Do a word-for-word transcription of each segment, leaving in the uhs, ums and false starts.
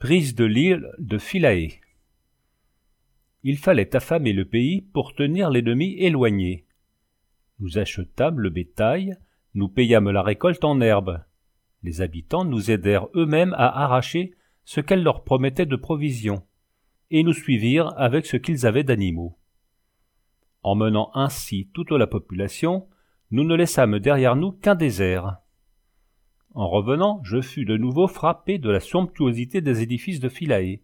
Prise de l'île de Philae. Il fallait affamer le pays pour tenir l'ennemi éloigné. Nous achetâmes le bétail, nous payâmes la récolte en herbe. Les habitants nous aidèrent eux-mêmes à arracher ce qu'elle leur promettait de provisions, et nous suivirent avec ce qu'ils avaient d'animaux. Emmenant ainsi toute la population, nous ne laissâmes derrière nous qu'un désert. En revenant, je fus de nouveau frappé de la somptuosité des édifices de Philae.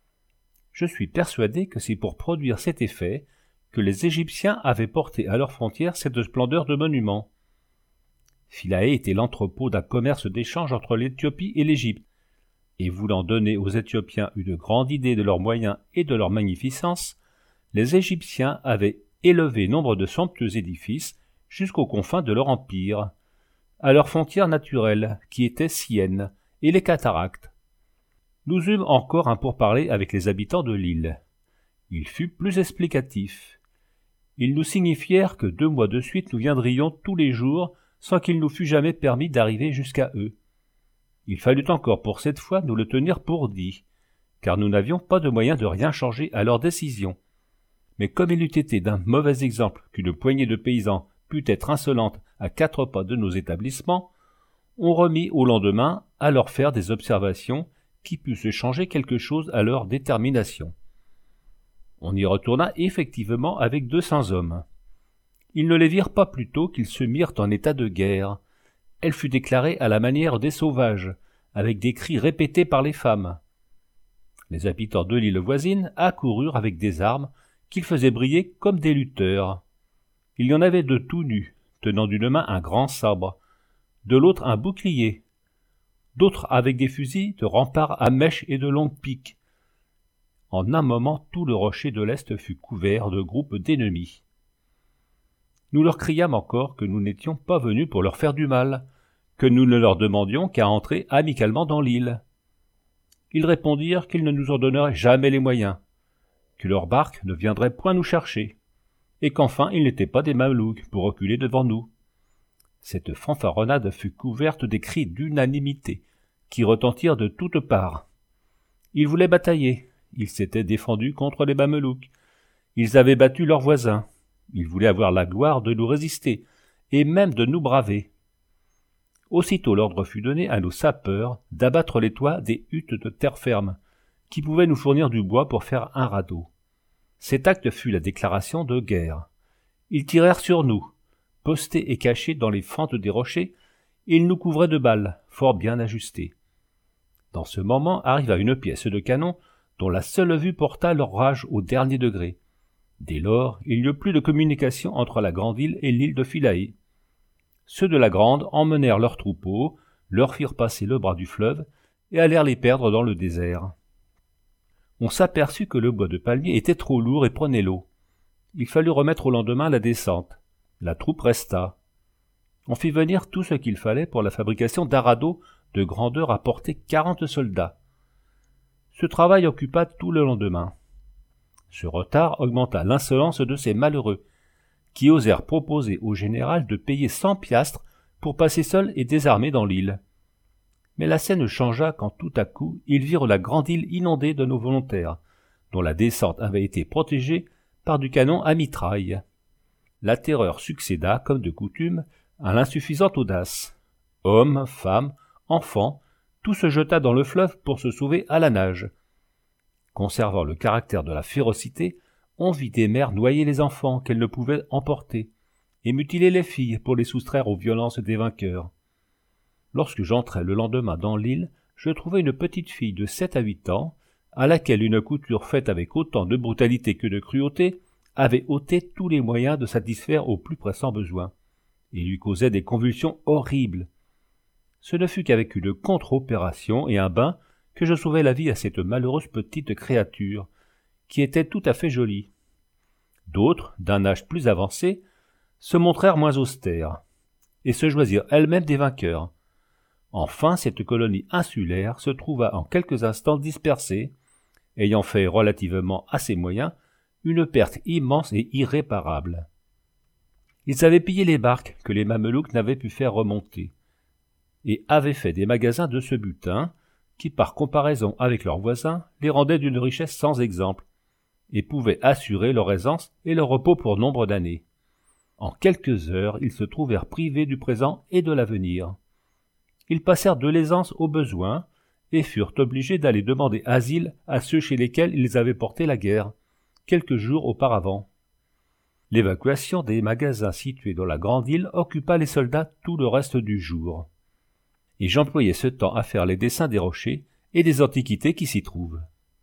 Je suis persuadé que c'est pour produire cet effet que les Égyptiens avaient porté à leurs frontières cette splendeur de monuments. Philae était l'entrepôt d'un commerce d'échange entre l'Éthiopie et l'Égypte, et voulant donner aux Éthiopiens une grande idée de leurs moyens et de leur magnificence, les Égyptiens avaient élevé nombre de somptueux édifices jusqu'aux confins de leur empire, à leurs frontières naturelles, qui étaient Syène et les cataractes. Nous eûmes encore un pourparler avec les habitants de l'île. Il fut plus explicatif. Ils nous signifièrent que deux mois de suite nous viendrions tous les jours sans qu'il nous fût jamais permis d'arriver jusqu'à eux. Il fallut encore pour cette fois nous le tenir pour dit, car nous n'avions pas de moyen de rien changer à leur décision. Mais comme il eût été d'un mauvais exemple qu'une poignée de paysans pût être insolente à quatre pas de nos établissements, on remit au lendemain à leur faire des observations qui pussent changer quelque chose à leur détermination. On y retourna effectivement avec deux cents hommes. Ils ne les virent pas plus tôt qu'ils se mirent en état de guerre. Elle fut déclarée à la manière des sauvages, avec des cris répétés par les femmes. Les habitants de l'île voisine accoururent avec des armes qu'ils faisaient briller comme des lutteurs. Il y en avait de tout nus, tenant d'une main un grand sabre, de l'autre un bouclier, d'autres avec des fusils de rempart à mèche et de longues piques. En un moment, tout le rocher de l'Est fut couvert de groupes d'ennemis. Nous leur criâmes encore que nous n'étions pas venus pour leur faire du mal, que nous ne leur demandions qu'à entrer amicalement dans l'île. Ils répondirent qu'ils ne nous en donneraient jamais les moyens, que leurs barques ne viendraient point nous chercher, et qu'enfin ils n'étaient pas des Mamelouks pour reculer devant nous. Cette fanfaronnade fut couverte des cris d'unanimité, qui retentirent de toutes parts. Ils voulaient batailler, ils s'étaient défendus contre les Mamelouks, ils avaient battu leurs voisins, ils voulaient avoir la gloire de nous résister, et même de nous braver. Aussitôt l'ordre fut donné à nos sapeurs d'abattre les toits des huttes de terre ferme, qui pouvaient nous fournir du bois pour faire un radeau. Cet acte fut la déclaration de guerre. Ils tirèrent sur nous. Postés et cachés dans les fentes des rochers, ils nous couvraient de balles, fort bien ajustées. Dans ce moment arriva une pièce de canon dont la seule vue porta leur rage au dernier degré. Dès lors, il n'y eut plus de communication entre la grande île et l'île de Philae. Ceux de la grande emmenèrent leurs troupeaux, leur firent passer le bras du fleuve et allèrent les perdre dans le désert. On s'aperçut que le bois de palmier était trop lourd et prenait l'eau. Il fallut remettre au lendemain la descente. La troupe resta. On fit venir tout ce qu'il fallait pour la fabrication d'arados de grandeur à porter quarante soldats. Ce travail occupa tout le lendemain. Ce retard augmenta l'insolence de ces malheureux, qui osèrent proposer au général de payer cent piastres pour passer seuls et désarmés dans l'île. Mais la scène changea quand tout à coup ils virent la grande île inondée de nos volontaires, dont la descente avait été protégée par du canon à mitraille. La terreur succéda, comme de coutume, à l'insuffisante audace. Hommes, femmes, enfants, tout se jeta dans le fleuve pour se sauver à la nage. Conservant le caractère de la férocité, on vit des mères noyer les enfants qu'elles ne pouvaient emporter, et mutiler les filles pour les soustraire aux violences des vainqueurs. Lorsque j'entrai le lendemain dans l'île, je trouvai une petite fille de sept à huit ans, à laquelle une couture faite avec autant de brutalité que de cruauté avait ôté tous les moyens de satisfaire aux plus pressants besoins, et lui causait des convulsions horribles. Ce ne fut qu'avec une contre-opération et un bain que je sauvai la vie à cette malheureuse petite créature, qui était tout à fait jolie. D'autres, d'un âge plus avancé, se montrèrent moins austères, et se choisirent elles-mêmes des vainqueurs. Enfin, cette colonie insulaire se trouva en quelques instants dispersée, ayant fait relativement à ses moyens une perte immense et irréparable. Ils avaient pillé les barques que les Mamelouks n'avaient pu faire remonter, et avaient fait des magasins de ce butin, qui par comparaison avec leurs voisins les rendaient d'une richesse sans exemple, et pouvaient assurer leur aisance et leur repos pour nombre d'années. En quelques heures, ils se trouvèrent privés du présent et de l'avenir. Ils passèrent de l'aisance au besoin, et furent obligés d'aller demander asile à ceux chez lesquels ils avaient porté la guerre, quelques jours auparavant. L'évacuation des magasins situés dans la grande île occupa les soldats tout le reste du jour. Et j'employai ce temps à faire les dessins des rochers et des antiquités qui s'y trouvent.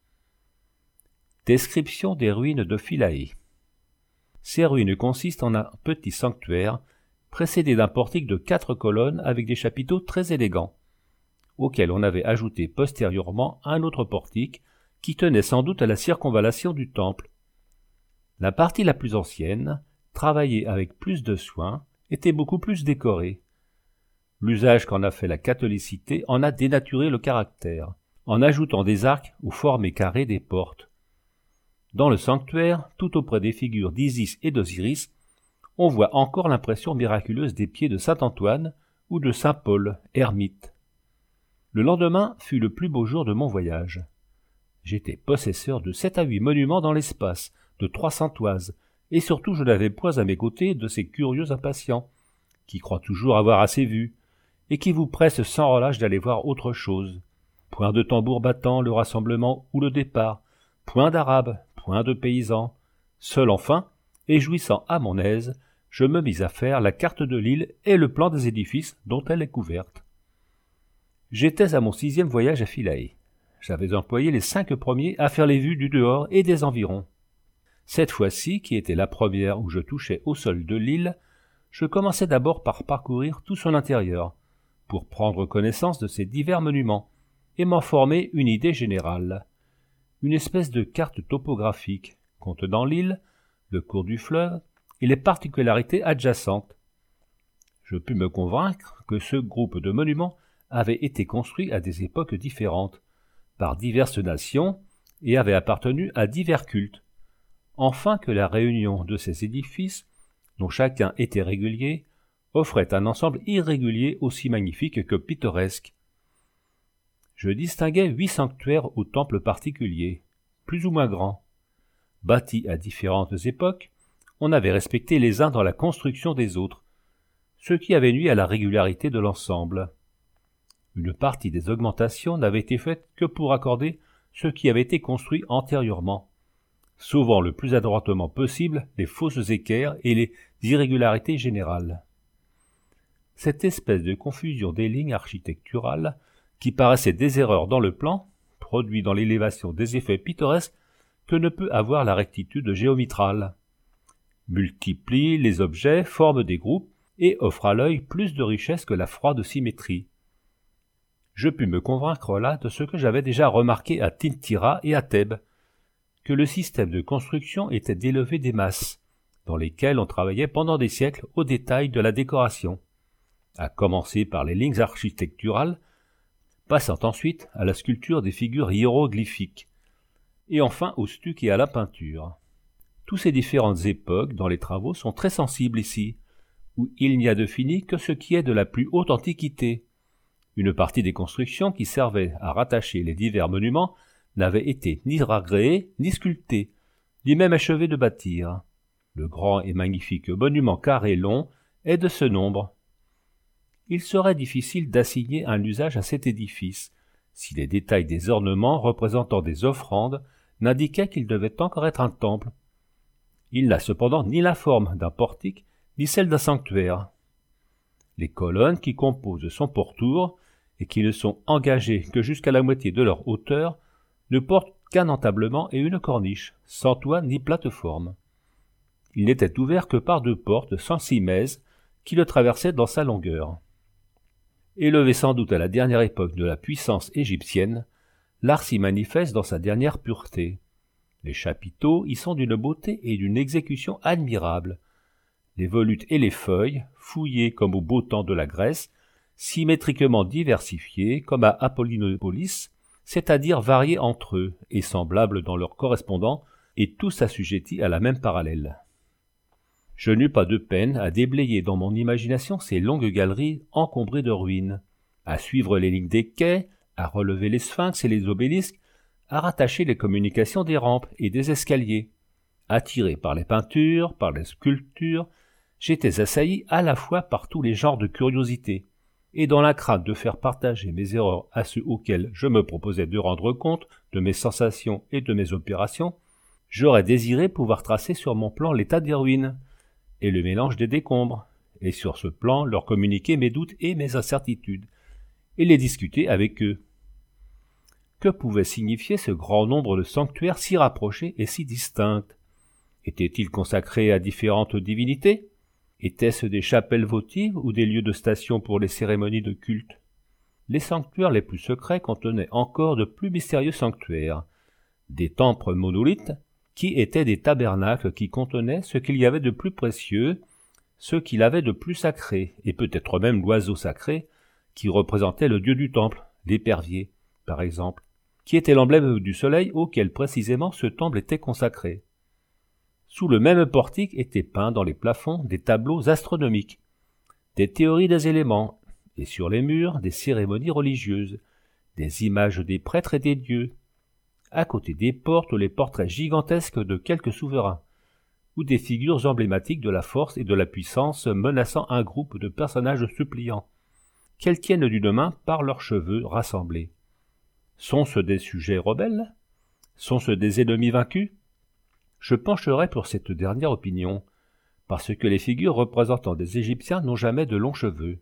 Description des ruines de Philae. Ces ruines consistent en un petit sanctuaire, précédé d'un portique de quatre colonnes avec des chapiteaux très élégants, auquel on avait ajouté postérieurement un autre portique qui tenait sans doute à la circonvallation du temple. La partie la plus ancienne, travaillée avec plus de soin, était beaucoup plus décorée. L'usage qu'en a fait la catholicité en a dénaturé le caractère, en ajoutant des arcs aux formes carrées des portes. Dans le sanctuaire, tout auprès des figures d'Isis et d'Osiris, on voit encore l'impression miraculeuse des pieds de saint Antoine ou de saint Paul, ermite. Le lendemain fut le plus beau jour de mon voyage. J'étais possesseur de sept à huit monuments dans l'espace, de trois cents toises, et surtout je n'avais point à mes côtés de ces curieux impatients, qui croient toujours avoir assez vu, et qui vous pressent sans relâche d'aller voir autre chose. Point de tambour battant le rassemblement ou le départ, point d'arabes, point de paysans. Seul enfin, et jouissant à mon aise, je me mis à faire la carte de l'île et le plan des édifices dont elle est couverte. J'étais à mon sixième voyage à Philae. J'avais employé les cinq premiers à faire les vues du dehors et des environs. Cette fois-ci, qui était la première où je touchais au sol de l'île, je commençai d'abord par parcourir tout son intérieur, pour prendre connaissance de ses divers monuments, et m'en former une idée générale. Une espèce de carte topographique, contenant l'île, le cours du fleuve et les particularités adjacentes. Je pus me convaincre que ce groupe de monuments avait été construit à des époques différentes, par diverses nations, et avait appartenu à divers cultes. Enfin que la réunion de ces édifices, dont chacun était régulier, offrait un ensemble irrégulier aussi magnifique que pittoresque. Je distinguais huit sanctuaires aux temples particuliers, plus ou moins grands. Bâtis à différentes époques, on avait respecté les uns dans la construction des autres, ce qui avait nui à la régularité de l'ensemble. Une partie des augmentations n'avait été faite que pour accorder ce qui avait été construit antérieurement, sauvant le plus adroitement possible les fausses équerres et les irrégularités générales. Cette espèce de confusion des lignes architecturales, qui paraissait des erreurs dans le plan, produit dans l'élévation des effets pittoresques que ne peut avoir la rectitude géométrale, multiplie les objets, forme des groupes et offre à l'œil plus de richesse que la froide symétrie. Je pus me convaincre là de ce que j'avais déjà remarqué à Tintira et à Thèbes, que le système de construction était d'élever des masses, dans lesquelles on travaillait pendant des siècles au détail de la décoration, à commencer par les lignes architecturales, passant ensuite à la sculpture des figures hiéroglyphiques, et enfin au stuc et à la peinture. Toutes ces différentes époques dans les travaux sont très sensibles ici, où il n'y a de fini que ce qui est de la plus haute antiquité. Une partie des constructions qui servaient à rattacher les divers monuments n'avait été ni ragréée ni sculptée, ni même achevée de bâtir. Le grand et magnifique monument carré long est de ce nombre. Il serait difficile d'assigner un usage à cet édifice, si les détails des ornements représentant des offrandes n'indiquaient qu'il devait encore être un temple. Il n'a cependant ni la forme d'un portique, ni celle d'un sanctuaire. Les colonnes qui composent son pourtour, et qui ne sont engagées que jusqu'à la moitié de leur hauteur, ne portent qu'un entablement et une corniche, sans toit ni plateforme. Il n'était ouvert que par deux portes sans simèse qui le traversaient dans sa longueur. Élevé sans doute à la dernière époque de la puissance égyptienne, l'art s'y manifeste dans sa dernière pureté. Les chapiteaux y sont d'une beauté et d'une exécution admirables. Les volutes et les feuilles, fouillées comme au beau temps de la Grèce, symétriquement diversifiés comme à Apollinopolis, c'est-à-dire variés entre eux et semblables dans leurs correspondants, et tous assujettis à la même parallèle. Je n'eus pas de peine à déblayer dans mon imagination ces longues galeries encombrées de ruines, à suivre les lignes des quais, à relever les sphinx et les obélisques, à rattacher les communications des rampes et des escaliers. Attiré par les peintures, par les sculptures, j'étais assailli à la fois par tous les genres de curiosité, et dans la crainte de faire partager mes erreurs à ceux auxquels je me proposais de rendre compte de mes sensations et de mes opérations, j'aurais désiré pouvoir tracer sur mon plan l'état des ruines et le mélange des décombres, et sur ce plan leur communiquer mes doutes et mes incertitudes, et les discuter avec eux. Que pouvait signifier ce grand nombre de sanctuaires si rapprochés et si distincts? Étaient-ils consacrés à différentes divinités? Étaient-ce des chapelles votives ou des lieux de station pour les cérémonies de culte? Les sanctuaires les plus secrets contenaient encore de plus mystérieux sanctuaires, des temples monolithes, qui étaient des tabernacles qui contenaient ce qu'il y avait de plus précieux, ce qu'il avait de plus sacré, et peut-être même l'oiseau sacré, qui représentait le dieu du temple, l'épervier, par exemple, qui était l'emblème du soleil auquel précisément ce temple était consacré. Sous le même portique étaient peints dans les plafonds des tableaux astronomiques, des théories des éléments, et sur les murs des cérémonies religieuses, des images des prêtres et des dieux, à côté des portes les portraits gigantesques de quelques souverains, ou des figures emblématiques de la force et de la puissance menaçant un groupe de personnages suppliants, qu'elles tiennent d'une main par leurs cheveux rassemblés. Sont-ce des sujets rebelles? Sont-ce des ennemis vaincus? Je pencherai pour cette dernière opinion, parce que les figures représentant des Égyptiens n'ont jamais de longs cheveux.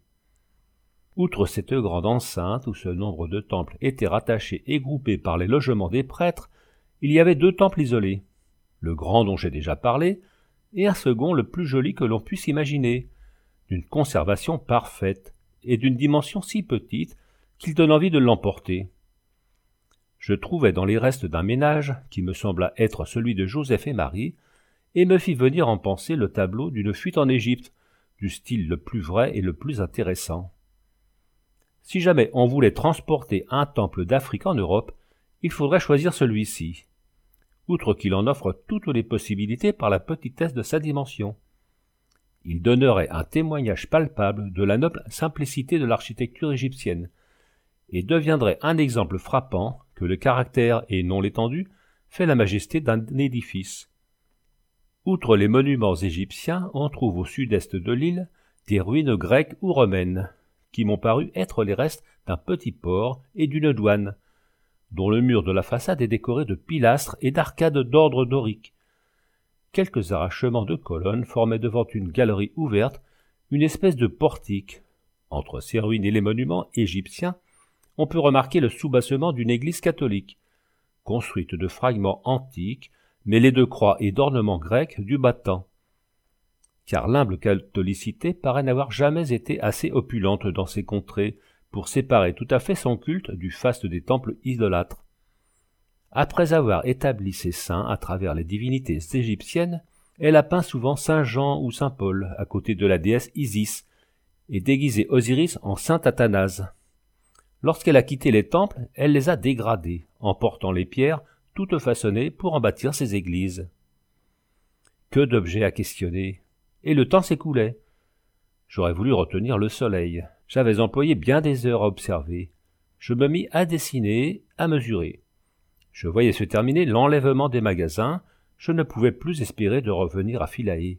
Outre cette grande enceinte où ce nombre de temples étaient rattachés et groupés par les logements des prêtres, il y avait deux temples isolés, le grand dont j'ai déjà parlé, et un second le plus joli que l'on puisse imaginer, d'une conservation parfaite et d'une dimension si petite qu'il donne envie de l'emporter. Je trouvai dans les restes d'un ménage, qui me sembla être celui de Joseph et Marie, et me fit venir en pensée le tableau d'une fuite en Égypte, du style le plus vrai et le plus intéressant. Si jamais on voulait transporter un temple d'Afrique en Europe, il faudrait choisir celui-ci, outre qu'il en offre toutes les possibilités par la petitesse de sa dimension. Il donnerait un témoignage palpable de la noble simplicité de l'architecture égyptienne, et deviendrait un exemple frappant que le caractère et non l'étendue fait la majesté d'un édifice. Outre les monuments égyptiens, on trouve au sud-est de l'île des ruines grecques ou romaines, qui m'ont paru être les restes d'un petit port et d'une douane, dont le mur de la façade est décoré de pilastres et d'arcades d'ordre dorique. Quelques arrachements de colonnes formaient devant une galerie ouverte une espèce de portique. Entre ces ruines et les monuments égyptiens, on peut remarquer le soubassement d'une église catholique, construite de fragments antiques, mêlés de croix et d'ornements grecs du bas temps. Car l'humble catholicité paraît n'avoir jamais été assez opulente dans ces contrées pour séparer tout à fait son culte du faste des temples idolâtres. Après avoir établi ses saints à travers les divinités égyptiennes, elle a peint souvent saint Jean ou saint Paul à côté de la déesse Isis et déguisé Osiris en saint Athanase. Lorsqu'elle a quitté les temples, elle les a dégradés, emportant les pierres toutes façonnées pour en bâtir ses églises. Que d'objets à questionner! Et le temps s'écoulait. J'aurais voulu retenir le soleil. J'avais employé bien des heures à observer. Je me mis à dessiner, à mesurer. Je voyais se terminer l'enlèvement des magasins. Je ne pouvais plus espérer de revenir à Philae.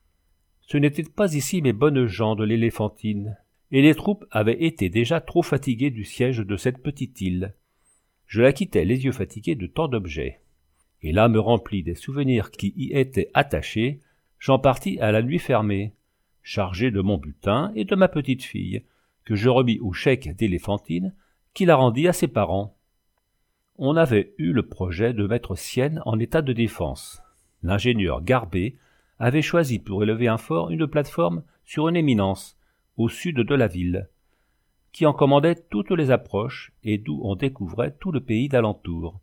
Ce n'étaient pas ici mes bonnes gens de l'Éléphantine, et les troupes avaient été déjà trop fatiguées du siège de cette petite île. Je la quittais les yeux fatigués de tant d'objets. Et là me remplit des souvenirs qui y étaient attachés. J'en partis à la nuit fermée, chargé de mon butin et de ma petite fille, que je remis au cheik d'Éléphantine, qui la rendit à ses parents. On avait eu le projet de mettre Sienne en état de défense. L'ingénieur Garbet avait choisi pour élever un fort une plateforme sur une éminence, au sud de la ville, qui en commandait toutes les approches et d'où on découvrait tout le pays d'alentour.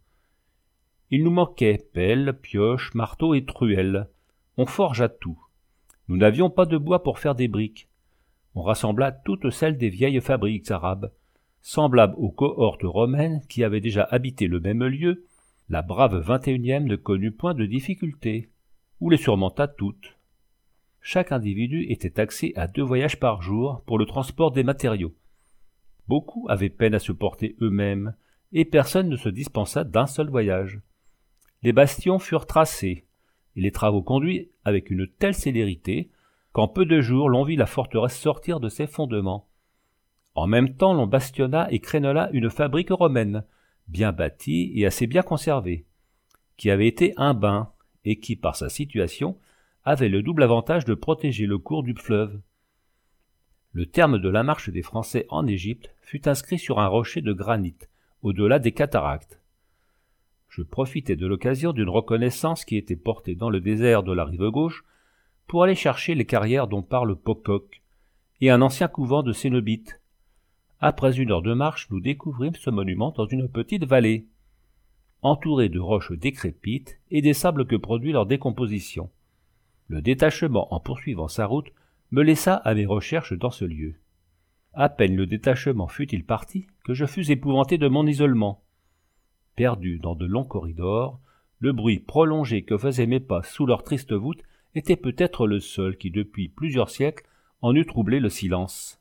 Il nous manquait pelles, pioches, marteaux et truelles. On forgea tout. Nous n'avions pas de bois pour faire des briques. On rassembla toutes celles des vieilles fabriques arabes, semblables aux cohortes romaines qui avaient déjà habité le même lieu. La brave vingt et unième ne connut point de difficulté, ou les surmonta toutes. Chaque individu était taxé à deux voyages par jour pour le transport des matériaux. Beaucoup avaient peine à se porter eux-mêmes, et personne ne se dispensa d'un seul voyage. Les bastions furent tracés, et les travaux conduits avec une telle célérité qu'en peu de jours l'on vit la forteresse sortir de ses fondements. En même temps l'on bastionna et crénela une fabrique romaine, bien bâtie et assez bien conservée, qui avait été un bain, et qui, par sa situation, avait le double avantage de protéger le cours du fleuve. Le terme de la marche des Français en Égypte fut inscrit sur un rocher de granit, au-delà des cataractes. Je profitai de l'occasion d'une reconnaissance qui était portée dans le désert de la rive gauche pour aller chercher les carrières dont parle Pocock et un ancien couvent de Cénobites. Après une heure de marche, nous découvrîmes ce monument dans une petite vallée, entourée de roches décrépites et des sables que produit leur décomposition. Le détachement, en poursuivant sa route, me laissa à mes recherches dans ce lieu. À peine le détachement fut-il parti que je fus épouvanté de mon isolement. Perdu dans de longs corridors, le bruit prolongé que faisaient mes pas sous leur triste voûte était peut-être le seul qui, depuis plusieurs siècles, en eût troublé le silence.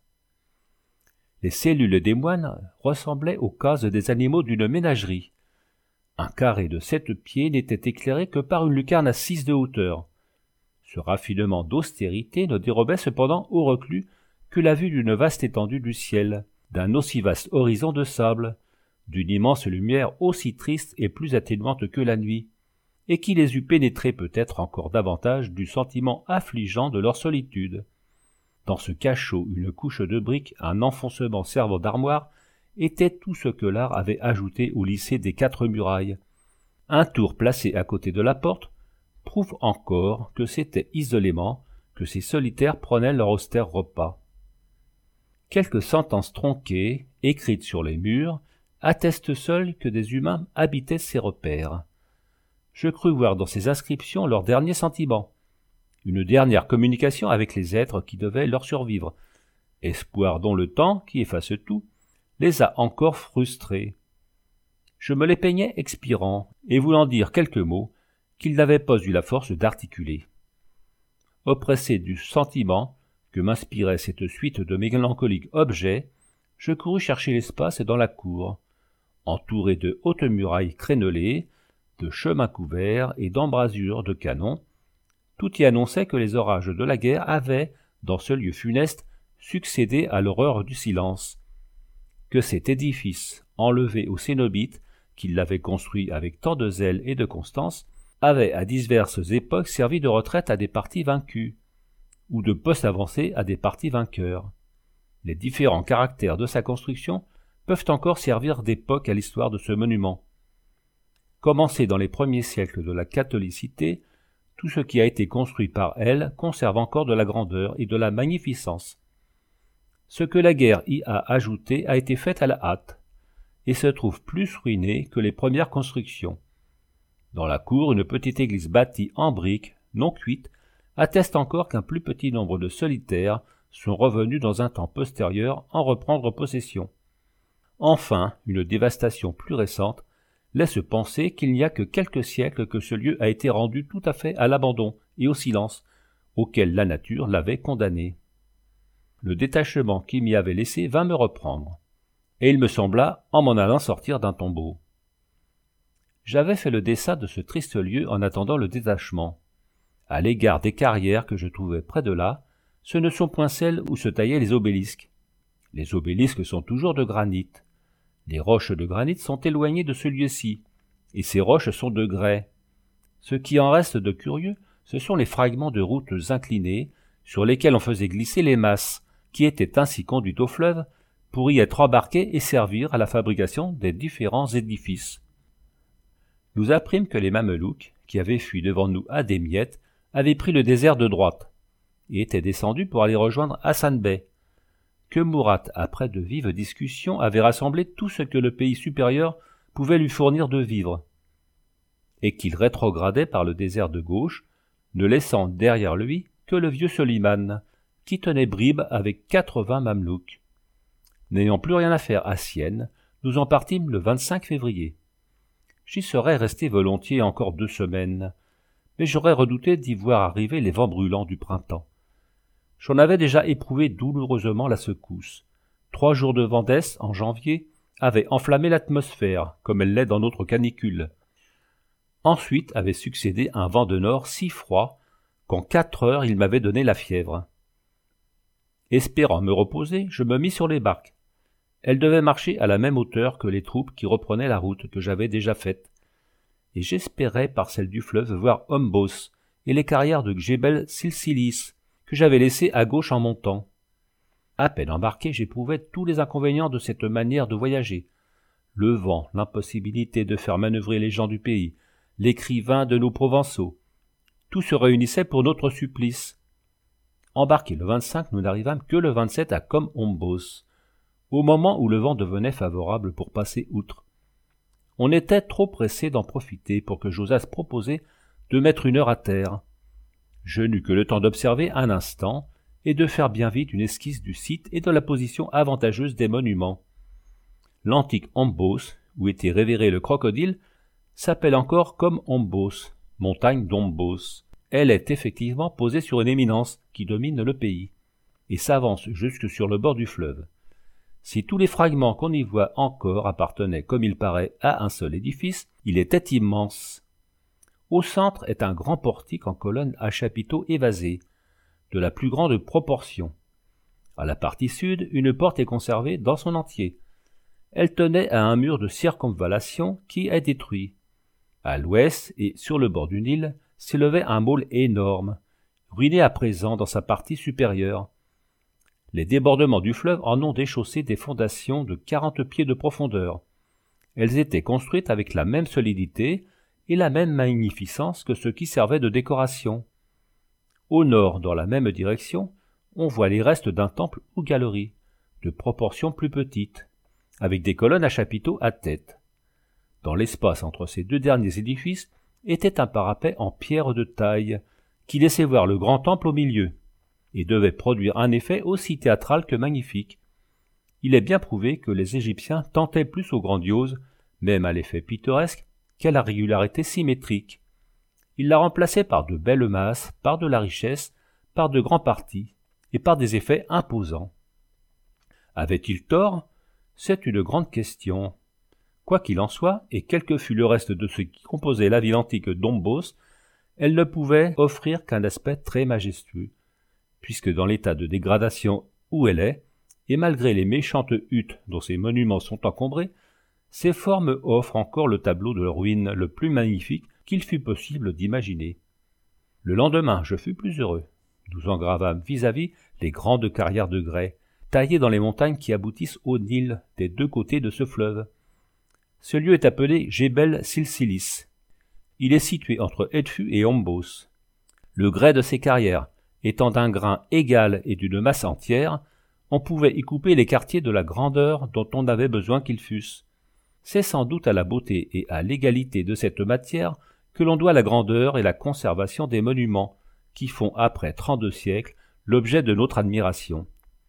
Les cellules des moines ressemblaient aux cases des animaux d'une ménagerie. Un carré de sept pieds n'était éclairé que par une lucarne à six de hauteur. Ce raffinement d'austérité ne dérobait cependant au reclus que la vue d'une vaste étendue du ciel, d'un aussi vaste horizon de sable, d'une immense lumière aussi triste et plus atténuante que la nuit, et qui les eût pénétrés peut-être encore davantage du sentiment affligeant de leur solitude. Dans ce cachot, une couche de briques, un enfoncement servant d'armoire, était tout ce que l'art avait ajouté au lycée des quatre murailles. Un tour placé à côté de la porte prouve encore que c'était isolément que ces solitaires prenaient leur austère repas. Quelques sentences tronquées, écrites sur les murs, attestent seules que des humains habitaient ces repères. Je crus voir dans ces inscriptions leurs derniers sentiments, une dernière communication avec les êtres qui devaient leur survivre, espoir dont le temps, qui efface tout, les a encore frustrés. Je me les peignais expirant, et voulant dire quelques mots qu'ils n'avaient pas eu la force d'articuler. Oppressé du sentiment que m'inspirait cette suite de mélancoliques objets, je courus chercher l'espace dans la cour, entouré de hautes murailles crénelées, de chemins couverts et d'embrasures de canons. Tout y annonçait que les orages de la guerre avaient, dans ce lieu funeste, succédé à l'horreur du silence, que cet édifice, enlevé aux Cénobites, qui l'avaient construit avec tant de zèle et de constance, avait à diverses époques servi de retraite à des partis vaincus, ou de poste avancé à des partis vainqueurs. Les différents caractères de sa construction peuvent encore servir d'époque à l'histoire de ce monument. Commencé dans les premiers siècles de la catholicité, tout ce qui a été construit par elle conserve encore de la grandeur et de la magnificence. Ce que la guerre y a ajouté a été fait à la hâte, et se trouve plus ruiné que les premières constructions. Dans la cour, une petite église bâtie en briques, non cuites, atteste encore qu'un plus petit nombre de solitaires sont revenus dans un temps postérieur en reprendre possession. Enfin, une dévastation plus récente laisse penser qu'il n'y a que quelques siècles que ce lieu a été rendu tout à fait à l'abandon et au silence, auquel la nature l'avait condamné. Le détachement qui m'y avait laissé vint me reprendre, et il me sembla en m'en allant sortir d'un tombeau. J'avais fait le dessin de ce triste lieu en attendant le détachement. À l'égard des carrières que je trouvais près de là, ce ne sont point celles où se taillaient les obélisques. Les obélisques sont toujours de granit. Les roches de granit sont éloignées de ce lieu-ci, et ces roches sont de grès. Ce qui en reste de curieux, ce sont les fragments de routes inclinées sur lesquelles on faisait glisser les masses, qui étaient ainsi conduites au fleuve pour y être embarquées et servir à la fabrication des différents édifices. Nous apprîmes que les Mamelouks, qui avaient fui devant nous à des miettes, avaient pris le désert de droite, et étaient descendus pour aller rejoindre Hassan Bey, que Murat, après de vives discussions, avait rassemblé tout ce que le pays supérieur pouvait lui fournir de vivres, et qu'il rétrogradait par le désert de gauche, ne laissant derrière lui que le vieux Soliman, qui tenait bribe avec quatre-vingts Mamelouks. N'ayant plus rien à faire à Sienne, nous en partîmes le vingt-cinq février. J'y serais resté volontiers encore deux semaines, mais j'aurais redouté d'y voir arriver les vents brûlants du printemps. J'en avais déjà éprouvé douloureusement la secousse, Trois jours de vent d'est, en janvier, avaient enflammé l'atmosphère, comme elle l'est dans notre canicule. Ensuite avait succédé un vent de nord si froid qu'en quatre heures il m'avait donné la fièvre. Espérant me reposer, je me mis sur les barques. Elles devaient marcher à la même hauteur que les troupes qui reprenaient la route que j'avais déjà faite, et j'espérais par celle du fleuve voir Ombos et les carrières de Djebel Silsilis que j'avais laissées à gauche en montant. À peine embarqué, j'éprouvais tous les inconvénients de cette manière de voyager. Le vent, l'impossibilité de faire manœuvrer les gens du pays, l'écrivain de nos Provençaux. Tout se réunissait pour notre supplice. Embarqués le vingt-cinq, nous n'arrivâmes que le vingt-sept à Com Ombos, au moment où le vent devenait favorable pour passer outre. On était trop pressé d'en profiter pour que j'osasse proposer de mettre une heure à terre. Je n'eus que le temps d'observer un instant et de faire bien vite une esquisse du site et de la position avantageuse des monuments. L'antique Ombos, où était révéré le crocodile, s'appelle encore comme Ombos, montagne d'Ombos. Elle est effectivement posée sur une éminence qui domine le pays, et s'avance jusque sur le bord du fleuve. Si tous les fragments qu'on y voit encore appartenaient, comme il paraît, à un seul édifice, il était immense. Au centre est un grand portique en colonne à chapiteaux évasés, de la plus grande proportion. À la partie sud, une porte est conservée dans son entier. Elle tenait à un mur de circonvallation qui est détruit. À l'ouest et sur le bord du Nil s'élevait un môle énorme, ruiné à présent dans sa partie supérieure. Les débordements du fleuve en ont déchaussé des fondations de quarante pieds de profondeur. Elles étaient construites avec la même solidité et la même magnificence que ceux qui servaient de décoration. Au nord, dans la même direction, on voit les restes d'un temple ou galerie, de proportions plus petites, avec des colonnes à chapiteaux à tête. Dans l'espace entre ces deux derniers édifices était un parapet en pierre de taille, qui laissait voir le grand temple au milieu, et devait produire un effet aussi théâtral que magnifique. Il est bien prouvé que les Égyptiens tentaient plus au grandiose, même à l'effet pittoresque, qu'à la régularité symétrique. Ils la remplaçaient par de belles masses, par de la richesse, par de grands partis, et par des effets imposants. Avait-il tort? C'est une grande question. Quoi qu'il en soit, et quel que fût le reste de ce qui composait la ville antique d'Ombos, elle ne pouvait offrir qu'un aspect très majestueux, puisque dans l'état de dégradation où elle est, et malgré les méchantes huttes dont ces monuments sont encombrés, ces formes offrent encore le tableau de ruines le plus magnifique qu'il fût possible d'imaginer. Le lendemain, je fus plus heureux. Nous engravâmes vis-à-vis les grandes carrières de grès, taillées dans les montagnes qui aboutissent au Nil des deux côtés de ce fleuve. Ce lieu est appelé Djebel Silsilis. Il est situé entre Edfu et Ombos. Le grès de ces carrières étant d'un grain égal et d'une masse entière, on pouvait y couper les quartiers de la grandeur dont on avait besoin qu'ils fussent. C'est sans doute à la beauté et à l'égalité de cette matière que l'on doit la grandeur et la conservation des monuments, qui font, après trente-deux siècles, l'objet de notre admiration.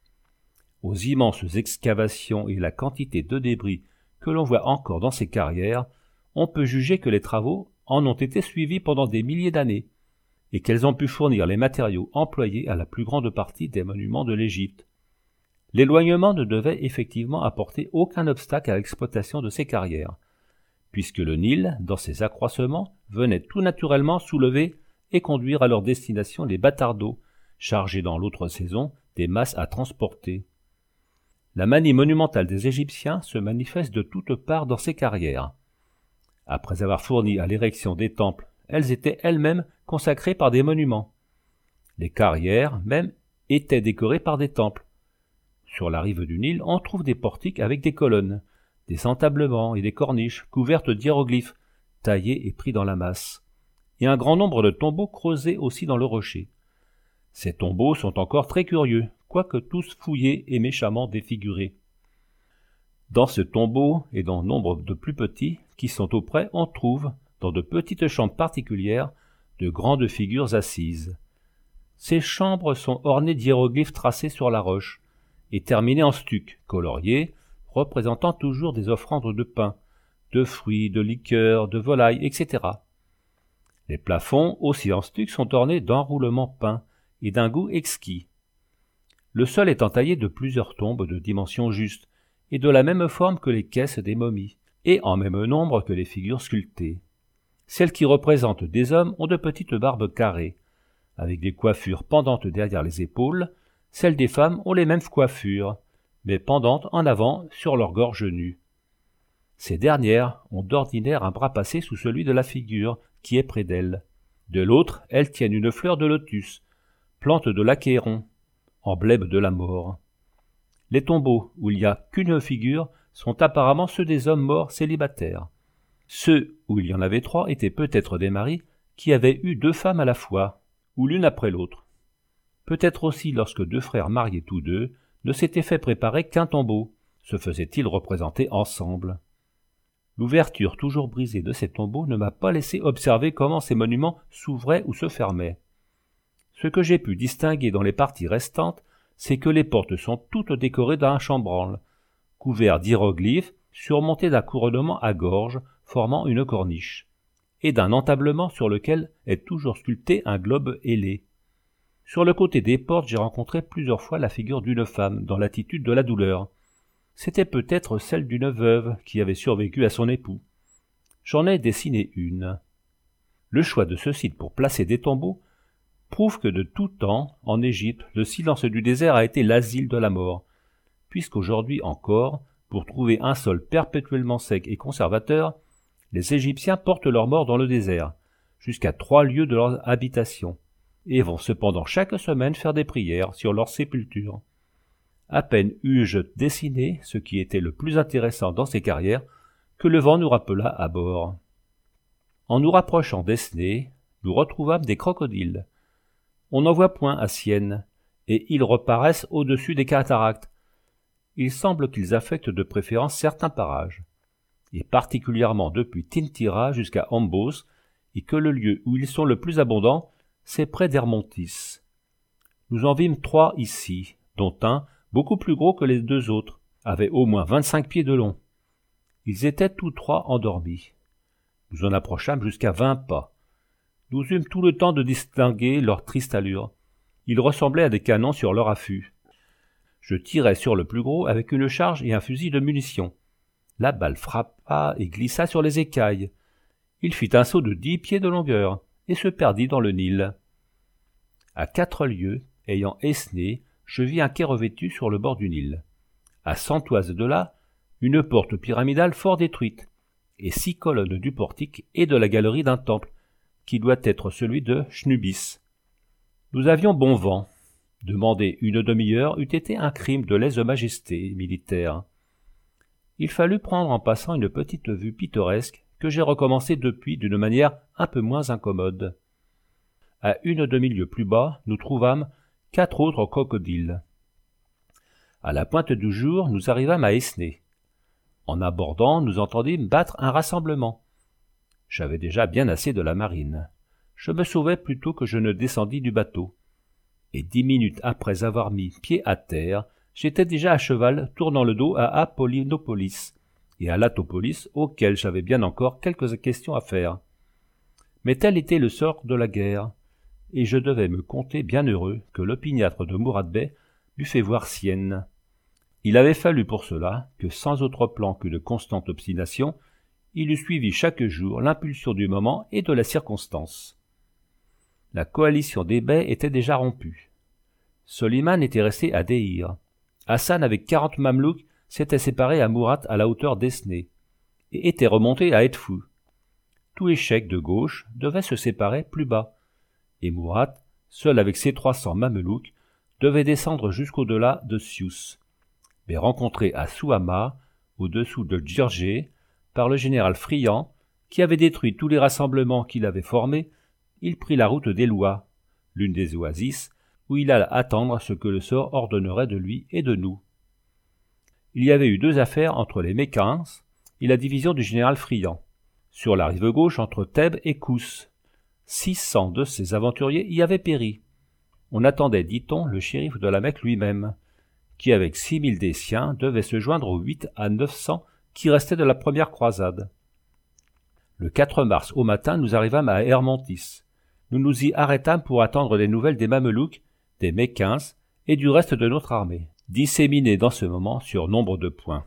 Aux immenses excavations et la quantité de débris que l'on voit encore dans ces carrières, on peut juger que les travaux en ont été suivis pendant des milliers d'années, et qu'elles ont pu fournir les matériaux employés à la plus grande partie des monuments de l'Égypte. L'éloignement ne devait effectivement apporter aucun obstacle à l'exploitation de ces carrières, puisque le Nil, dans ses accroissements, venait tout naturellement soulever et conduire à leur destination les batardeaux, chargés dans l'autre saison des masses à transporter. La manie monumentale des Égyptiens se manifeste de toutes parts dans ces carrières. Après avoir fourni à l'érection des temples, elles étaient elles-mêmes consacrées par des monuments. Les carrières, même, étaient décorées par des temples. Sur la rive du Nil, on trouve des portiques avec des colonnes, des entablements et des corniches couvertes d'hiéroglyphes, taillés et pris dans la masse, et un grand nombre de tombeaux creusés aussi dans le rocher. Ces tombeaux sont encore très curieux, quoique tous fouillés et méchamment défigurés. Dans ce tombeau et dans nombre de plus petits qui sont auprès, on trouve, dans de petites chambres particulières, de grandes figures assises. Ces chambres sont ornées d'hiéroglyphes tracés sur la roche et terminées en stuc coloriés, représentant toujours des offrandes de pain, de fruits, de liqueurs, de volailles, et cetera. Les plafonds, aussi en stuc, sont ornés d'enroulements peints et d'un goût exquis. le sol étant taillé de plusieurs tombes de dimensions justes, et de la même forme que les caisses des momies, et en même nombre que les figures sculptées. Celles qui représentent des hommes ont de petites barbes carrées, avec des coiffures pendantes derrière les épaules. Celles des femmes ont les mêmes coiffures, mais pendantes en avant sur leur gorge nue. Ces dernières ont d'ordinaire un bras passé sous celui de la figure qui est près d'elles. De l'autre, elles tiennent une fleur de lotus, plante de l'achéron, emblème de la mort. Les tombeaux où il n'y a qu'une figure sont apparemment ceux des hommes morts célibataires. Ceux où il y en avait trois étaient peut-être des maris qui avaient eu deux femmes à la fois, ou l'une après l'autre. Peut-être aussi lorsque deux frères mariés tous deux ne s'étaient fait préparer qu'un tombeau, se faisaient-ils représenter ensemble. L'ouverture toujours brisée de ces tombeaux ne m'a pas laissé observer comment ces monuments s'ouvraient ou se fermaient. Ce que j'ai pu distinguer dans les parties restantes, c'est que les portes sont toutes décorées d'un chambranle, couvert d'hiéroglyphes surmontés d'un couronnement à gorge formant une corniche, et d'un entablement sur lequel est toujours sculpté un globe ailé. Sur le côté des portes, j'ai rencontré plusieurs fois la figure d'une femme dans l'attitude de la douleur. C'était peut-être celle d'une veuve qui avait survécu à son époux. J'en ai dessiné une. Le choix de ce site pour placer des tombeaux prouve que de tout temps, en Égypte, le silence du désert a été l'asile de la mort, puisqu'aujourd'hui encore, pour trouver un sol perpétuellement sec et conservateur, les Égyptiens portent leurs morts dans le désert, jusqu'à trois lieues de leur habitation, et vont cependant chaque semaine faire des prières sur leur sépulture. À peine eus-je dessiné ce qui était le plus intéressant dans ces carrières, que le vent nous rappela à bord. En nous rapprochant d'Esnay, nous retrouvâmes des crocodiles. On n'en voit point à Syène, et ils reparaissent au-dessus des cataractes. Il semble qu'ils affectent de préférence certains parages, et particulièrement depuis Tintira jusqu'à Ambos, et que le lieu où ils sont le plus abondants, c'est près d'Hermontis. Nous en vîmes trois ici, dont un, beaucoup plus gros que les deux autres, avait au moins vingt-cinq pieds de long. Ils étaient tous trois endormis. Nous en approchâmes jusqu'à vingt pas. Nous eûmes tout le temps de distinguer leur triste allure. Ils ressemblaient à des canons sur leur affût. Je tirai sur le plus gros avec une charge et un fusil de munitions. La balle frappa et glissa sur les écailles. Il fit un saut de dix pieds de longueur et se perdit dans le Nil. À quatre lieues, ayant Esnay, je vis un quai revêtu sur le bord du Nil. À cent toises de là, une porte pyramidale fort détruite, et six colonnes du portique et de la galerie d'un temple, qui doit être celui de Chnubis. Nous avions bon vent. Demander une demi-heure eût été un crime de lèse-majesté militaire. Il fallut prendre en passant une petite vue pittoresque que j'ai recommencée depuis d'une manière un peu moins incommode. À une demi-lieue plus bas, nous trouvâmes quatre autres crocodiles. À la pointe du jour, nous arrivâmes à Esnay. En abordant, nous entendîmes battre un rassemblement. J'avais déjà bien assez de la marine. Je me sauvai plutôt que je ne descendis du bateau. Et dix minutes après avoir mis pied à terre, j'étais déjà à cheval tournant le dos à Apollinopolis et à Latopolis, auquel j'avais bien encore quelques questions à faire. Mais tel était le sort de la guerre, et je devais me compter bien heureux que l'opiniâtre de Mourad Bey m'eût fait voir Syène. Il avait fallu pour cela que, sans autre plan qu'une constante obstination, il eût suivi chaque jour l'impulsion du moment et de la circonstance. La coalition des Beys était déjà rompue. Soliman était resté à Déhir. Hassan, avec quarante mamelouks, s'était séparé à Mourat à la hauteur d'Esnay, et était remonté à Edfou. Tous les cheikhs de gauche devaient se séparer plus bas, et Mourat, seul avec ses trois cents mamelouks, devait descendre jusqu'au-delà de Sius, mais rencontré à Souama, au-dessous de Djirgé, par le général Friant, qui avait détruit tous les rassemblements qu'il avait formés, il prit la route d'Eloi, l'une des oasis, où il alla attendre ce que le sort ordonnerait de lui et de nous. Il y avait eu deux affaires entre les Méquins et la division du général Friant, sur la rive gauche entre Thèbes et Kous. Six cents de ces aventuriers y avaient péri. On attendait, dit-on, le shérif de la Mecque lui-même, qui avec six mille des siens devait se joindre aux huit à neuf cents qui restaient de la première croisade. Le quatre mars au matin, nous arrivâmes à Hermontis. Nous nous y arrêtâmes pour attendre des nouvelles des Mamelouks, des Méquins et du reste de notre armée, disséminée dans ce moment sur nombre de points.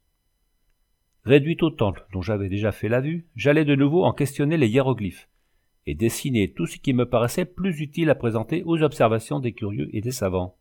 Réduit au temple dont j'avais déjà fait la vue, j'allais de nouveau en questionner les hiéroglyphes, et dessiner tout ce qui me paraissait plus utile à présenter aux observations des curieux et des savants.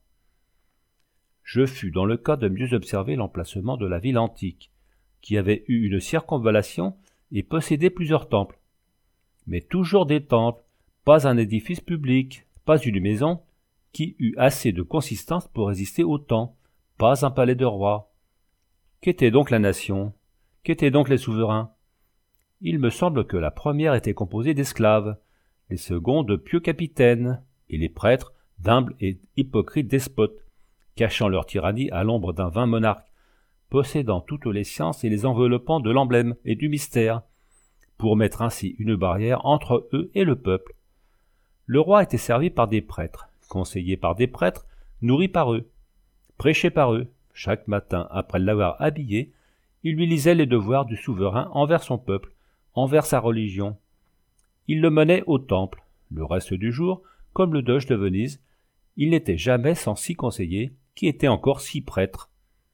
Je fus dans le cas de mieux observer l'emplacement de la ville antique, qui avait eu une circonvallation et possédait plusieurs temples. Mais toujours des temples, pas un édifice public, pas une maison, qui eût assez de consistance pour résister au temps, pas un palais de roi. Qu'était donc la nation? Qu'étaient donc les souverains? Il me semble que la première était composée d'esclaves, les seconds de pieux capitaines, et les prêtres d'humbles et hypocrites despotes, cachant leur tyrannie à l'ombre d'un vain monarque, possédant toutes les sciences et les enveloppant de l'emblème et du mystère, pour mettre ainsi une barrière entre eux et le peuple. Le roi était servi par des prêtres, conseillé par des prêtres, nourri par eux, prêché par eux. Chaque matin, après l'avoir habillé, il lui lisait les devoirs du souverain envers son peuple, envers sa religion. Il le menait au temple. Le reste du jour, comme le doge de Venise, il n'était jamais sans six conseillers, qui étaient encore six prêtres.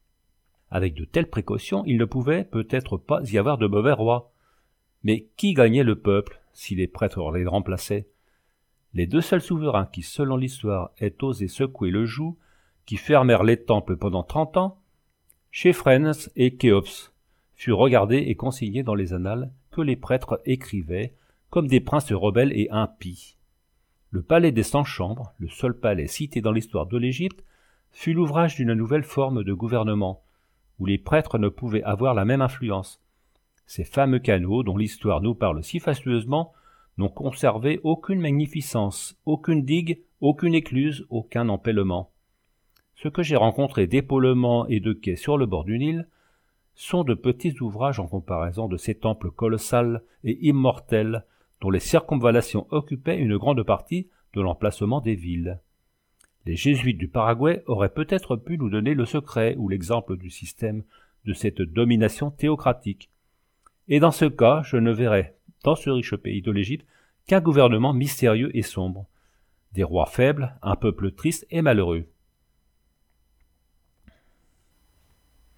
Avec de telles précautions, il ne pouvait peut-être pas y avoir de mauvais rois. Mais qui gagnait le peuple, si les prêtres les remplaçaient? Les deux seuls souverains qui, selon l'histoire, aient osé secouer le joug, qui fermèrent les temples pendant trente ans, Chéphrens et Khéops, furent regardés et consignés dans les annales que les prêtres écrivaient comme des princes rebelles et impies. Le palais des cent chambres, le seul palais cité dans l'histoire de l'Égypte, fut l'ouvrage d'une nouvelle forme de gouvernement, où les prêtres ne pouvaient avoir la même influence. Ces fameux canaux, dont l'histoire nous parle si fastueusement, n'ont conservé aucune magnificence, aucune digue, aucune écluse, aucun empêlement. Ce que j'ai rencontré d'épaulements et de quais sur le bord du Nil sont de petits ouvrages en comparaison de ces temples colossales et immortels dont les circonvallations occupaient une grande partie de l'emplacement des villes. Les jésuites du Paraguay auraient peut-être pu nous donner le secret ou l'exemple du système de cette domination théocratique. Et dans ce cas, je ne verrais, dans ce riche pays de l'Égypte, qu'un gouvernement mystérieux et sombre, des rois faibles, un peuple triste et malheureux.